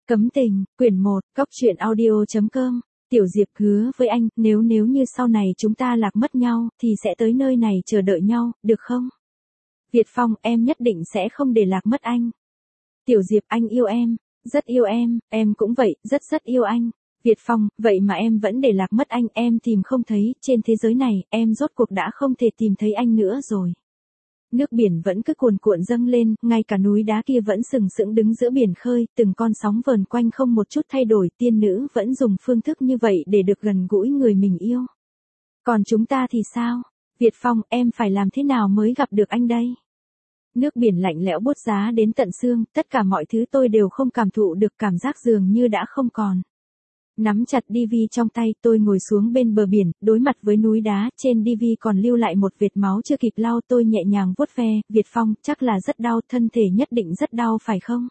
Cấm tình, quyển 1, cóc truyện audio.com. Tiểu Diệp hứa với anh, nếu như sau này chúng ta lạc mất nhau, thì sẽ tới nơi này chờ đợi nhau, được không? Việt Phong, em nhất định sẽ không để lạc mất anh. Tiểu Diệp, anh yêu em, rất yêu em cũng vậy, rất rất yêu anh. Việt Phong, vậy mà em vẫn để lạc mất anh, em tìm không thấy, trên thế giới này, em rốt cuộc đã không thể tìm thấy anh nữa rồi. Nước biển vẫn cứ cuồn cuộn dâng lên, ngay cả núi đá kia vẫn sừng sững đứng giữa biển khơi, từng con sóng vờn quanh không một chút thay đổi, tiên nữ vẫn dùng phương thức như vậy để được gần gũi người mình yêu. Còn chúng ta thì sao? Việt Phong, em phải làm thế nào mới gặp được anh đây? Nước biển lạnh lẽo buốt giá đến tận xương, tất cả mọi thứ tôi đều không cảm thụ được, cảm giác dường như đã không còn. Nắm chặt DV trong tay, tôi ngồi xuống bên bờ biển, đối mặt với núi đá, trên DV còn lưu lại một vệt máu chưa kịp lau, tôi nhẹ nhàng vuốt ve. Việt Phong, chắc là rất đau, thân thể nhất định rất đau phải không?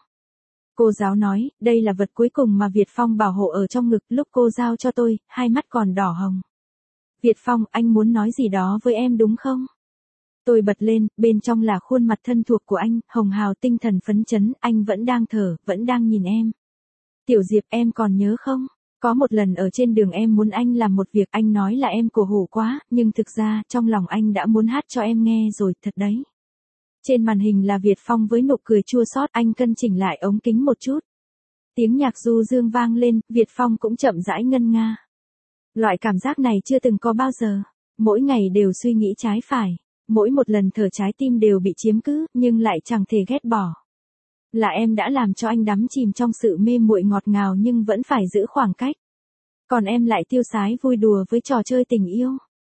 Cô giáo nói, đây là vật cuối cùng mà Việt Phong bảo hộ ở trong ngực, lúc cô giao cho tôi, hai mắt còn đỏ hồng. Việt Phong, anh muốn nói gì đó với em đúng không? Tôi bật lên, bên trong là khuôn mặt thân thuộc của anh, hồng hào tinh thần phấn chấn, anh vẫn đang thở, vẫn đang nhìn em. Tiểu Diệp, em còn nhớ không? Có một lần ở trên đường em muốn anh làm một việc, anh nói là em cổ hủ quá, nhưng thực ra, trong lòng anh đã muốn hát cho em nghe rồi, thật đấy. Trên màn hình là Việt Phong với nụ cười chua xót, anh cân chỉnh lại ống kính một chút. Tiếng nhạc du dương vang lên, Việt Phong cũng chậm rãi ngân nga. Loại cảm giác này chưa từng có bao giờ. Mỗi ngày đều suy nghĩ trái phải. Mỗi một lần thở trái tim đều bị chiếm cứ, nhưng lại chẳng thể ghét bỏ. Là em đã làm cho anh đắm chìm trong sự mê muội ngọt ngào nhưng vẫn phải giữ khoảng cách. Còn em lại tiêu sái vui đùa với trò chơi tình yêu.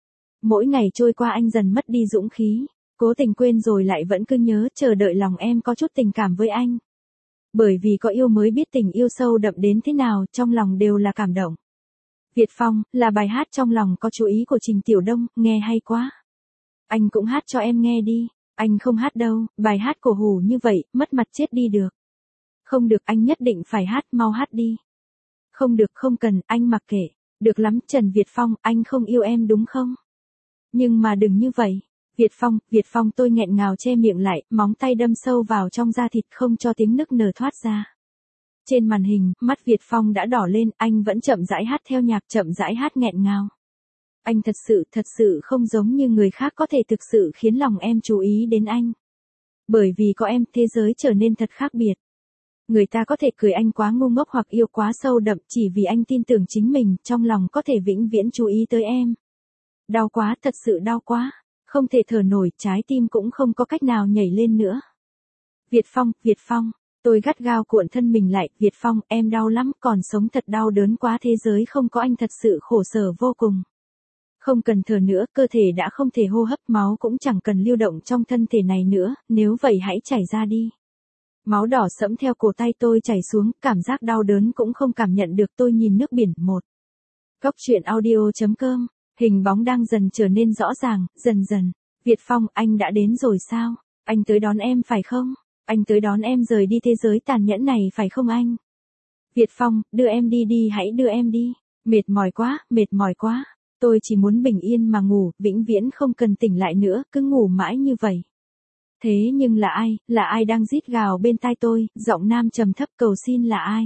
Mỗi ngày trôi qua anh dần mất đi dũng khí, cố tình quên rồi lại vẫn cứ nhớ, chờ đợi lòng em có chút tình cảm với anh. Bởi vì có yêu mới biết tình yêu sâu đậm đến thế nào, trong lòng đều là cảm động. Việt Phong, là bài hát Trong Lòng Có Chú Ý của Trình Tiểu Đông, nghe hay quá. Anh cũng hát cho em nghe đi. Anh không hát đâu, bài hát cổ hủ như vậy, mất mặt chết đi được. Không được, anh nhất định phải hát, mau hát đi. Không được, không cần, anh mặc kệ. Được lắm, Trần Việt Phong, anh không yêu em đúng không? Nhưng mà đừng như vậy. Việt Phong, tôi nghẹn ngào che miệng lại, móng tay đâm sâu vào trong da thịt không cho tiếng nức nở thoát ra. Trên màn hình, mắt Việt Phong đã đỏ lên, anh vẫn chậm rãi hát theo nhạc, chậm rãi hát nghẹn ngào. Anh thật sự không giống như người khác có thể thực sự khiến lòng em chú ý đến anh. Bởi vì có em, thế giới trở nên thật khác biệt. Người ta có thể cười anh quá ngu ngốc hoặc yêu quá sâu đậm, chỉ vì anh tin tưởng chính mình, trong lòng có thể vĩnh viễn chú ý tới em. Đau quá, thật sự đau quá. Không thể thở nổi, trái tim cũng không có cách nào nhảy lên nữa. Việt Phong, tôi gắt gao cuộn thân mình lại. Việt Phong, em đau lắm, còn sống thật đau đớn quá, thế giới không có anh thật sự khổ sở vô cùng. Không cần thở nữa, cơ thể đã không thể hô hấp, máu cũng chẳng cần lưu động trong thân thể này nữa, nếu vậy hãy chảy ra đi. Máu đỏ sẫm theo cổ tay tôi chảy xuống, cảm giác đau đớn cũng không cảm nhận được, tôi nhìn nước biển. 1. cóc truyện audio.com. Hình bóng đang dần trở nên rõ ràng, dần. Việt Phong, anh đã đến rồi sao? Anh tới đón em phải không? Anh tới đón em rời đi thế giới tàn nhẫn này phải không anh? Việt Phong, đưa em đi, hãy đưa em đi. Mệt mỏi quá. Tôi chỉ muốn bình yên mà ngủ, vĩnh viễn không cần tỉnh lại nữa, cứ ngủ mãi như vậy. Thế nhưng là ai đang rít gào bên tai tôi, giọng nam trầm thấp cầu xin là ai?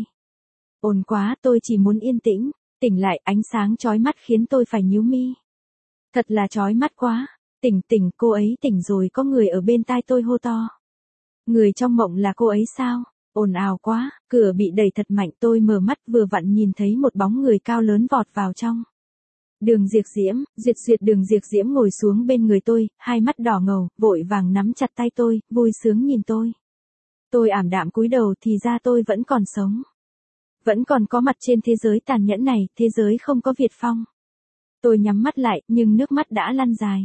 Ồn quá, tôi chỉ muốn yên tĩnh, tỉnh lại, ánh sáng chói mắt khiến tôi phải nhíu mi. Thật là chói mắt quá, tỉnh, cô ấy tỉnh rồi, có người ở bên tai tôi hô to. Người trong mộng là cô ấy sao? Ồn ào quá, cửa bị đẩy thật mạnh, tôi mở mắt vừa vặn nhìn thấy một bóng người cao lớn vọt vào trong. Đường Diệp Diễm, Duyệt Đường Diệp Diễm ngồi xuống bên người tôi, hai mắt đỏ ngầu, vội vàng nắm chặt tay tôi, vui sướng nhìn tôi. Tôi ảm đạm cúi đầu, thì ra tôi vẫn còn sống. Vẫn còn có mặt trên thế giới tàn nhẫn này, thế giới không có Việt Phong. Tôi nhắm mắt lại, nhưng nước mắt đã lăn dài.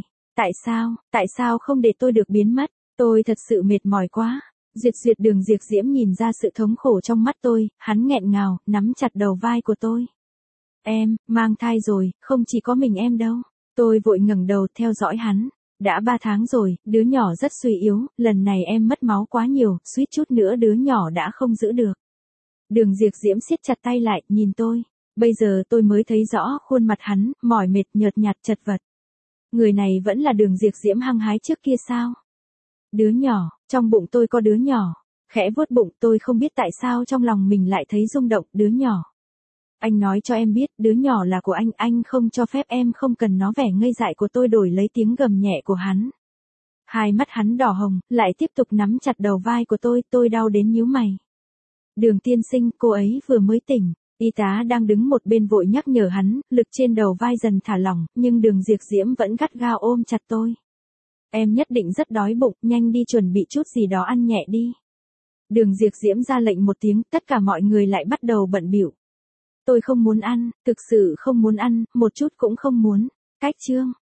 Tại sao không để tôi được biến mất? Tôi thật sự mệt mỏi quá. Duyệt Đường Diệp Diễm nhìn ra sự thống khổ trong mắt tôi, hắn nghẹn ngào, nắm chặt đầu vai của tôi. Em, mang thai rồi, không chỉ có mình em đâu. Tôi vội ngẩng đầu theo dõi hắn. Đã 3 tháng rồi, đứa nhỏ rất suy yếu, lần này em mất máu quá nhiều, suýt chút nữa đứa nhỏ đã không giữ được. Đường Diệp Diễm siết chặt tay lại, nhìn tôi. Bây giờ tôi mới thấy rõ khuôn mặt hắn, mỏi mệt, nhợt nhạt, chật vật. Người này vẫn là Đường Diệp Diễm hăng hái trước kia sao? Đứa nhỏ, trong bụng tôi có đứa nhỏ. Khẽ vuốt bụng, tôi không biết tại sao trong lòng mình lại thấy rung động, đứa nhỏ. Anh nói cho em biết, đứa nhỏ là của anh không cho phép em không cần nó. Vẻ ngây dại của tôi đổi lấy tiếng gầm nhẹ của hắn. Hai mắt hắn đỏ hồng, lại tiếp tục nắm chặt đầu vai của tôi đau đến nhíu mày. Đường tiên sinh, cô ấy vừa mới tỉnh. Y tá đang đứng một bên vội nhắc nhở hắn, lực trên đầu vai dần thả lỏng, nhưng Đường Diệp Diễm vẫn gắt gao ôm chặt tôi. Em nhất định rất đói bụng, nhanh đi chuẩn bị chút gì đó ăn nhẹ đi. Đường Diệp Diễm ra lệnh một tiếng, tất cả mọi người lại bắt đầu bận bịu. Tôi không muốn ăn, thực sự không muốn ăn, một chút cũng không muốn. Cách chương.